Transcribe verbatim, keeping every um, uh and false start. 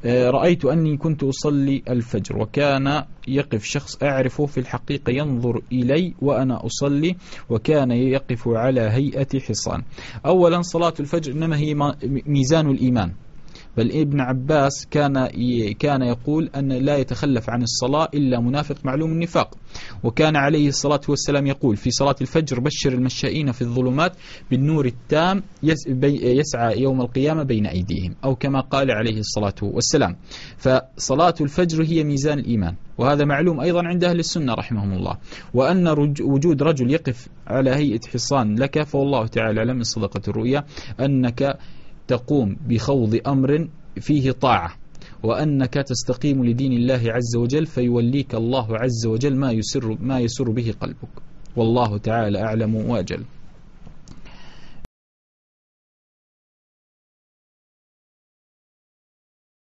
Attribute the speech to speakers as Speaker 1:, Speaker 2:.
Speaker 1: رأيت أني كنت أصلي الفجر وكان يقف شخص أعرفه في الحقيقة ينظر إلي وأنا أصلي وكان يقف على هيئة حصان. أولا صلاة الفجر إنما هي ميزان الإيمان، بل ابن عباس كان كان يقول أن لا يتخلف عن الصلاة إلا منافق معلوم النفاق، وكان عليه الصلاة والسلام يقول في صلاة الفجر: بشر المشائين في الظلمات بالنور التام يسعى يوم القيامة بين أيديهم، أو كما قال عليه الصلاة والسلام. فصلاة الفجر هي ميزان الإيمان، وهذا معلوم أيضا عند أهل السنة رحمهم الله. وأن وجود رجل يقف على هيئة حصان لك فوالله تعالى أعلم من صدقة الرؤيا أنك تقوم بخوض أمر فيه طاعة، وأنك تستقيم لدين الله عز وجل فيوليك الله عز وجل ما يسر, ما يسر به قلبك، والله تعالى أعلم وأجل.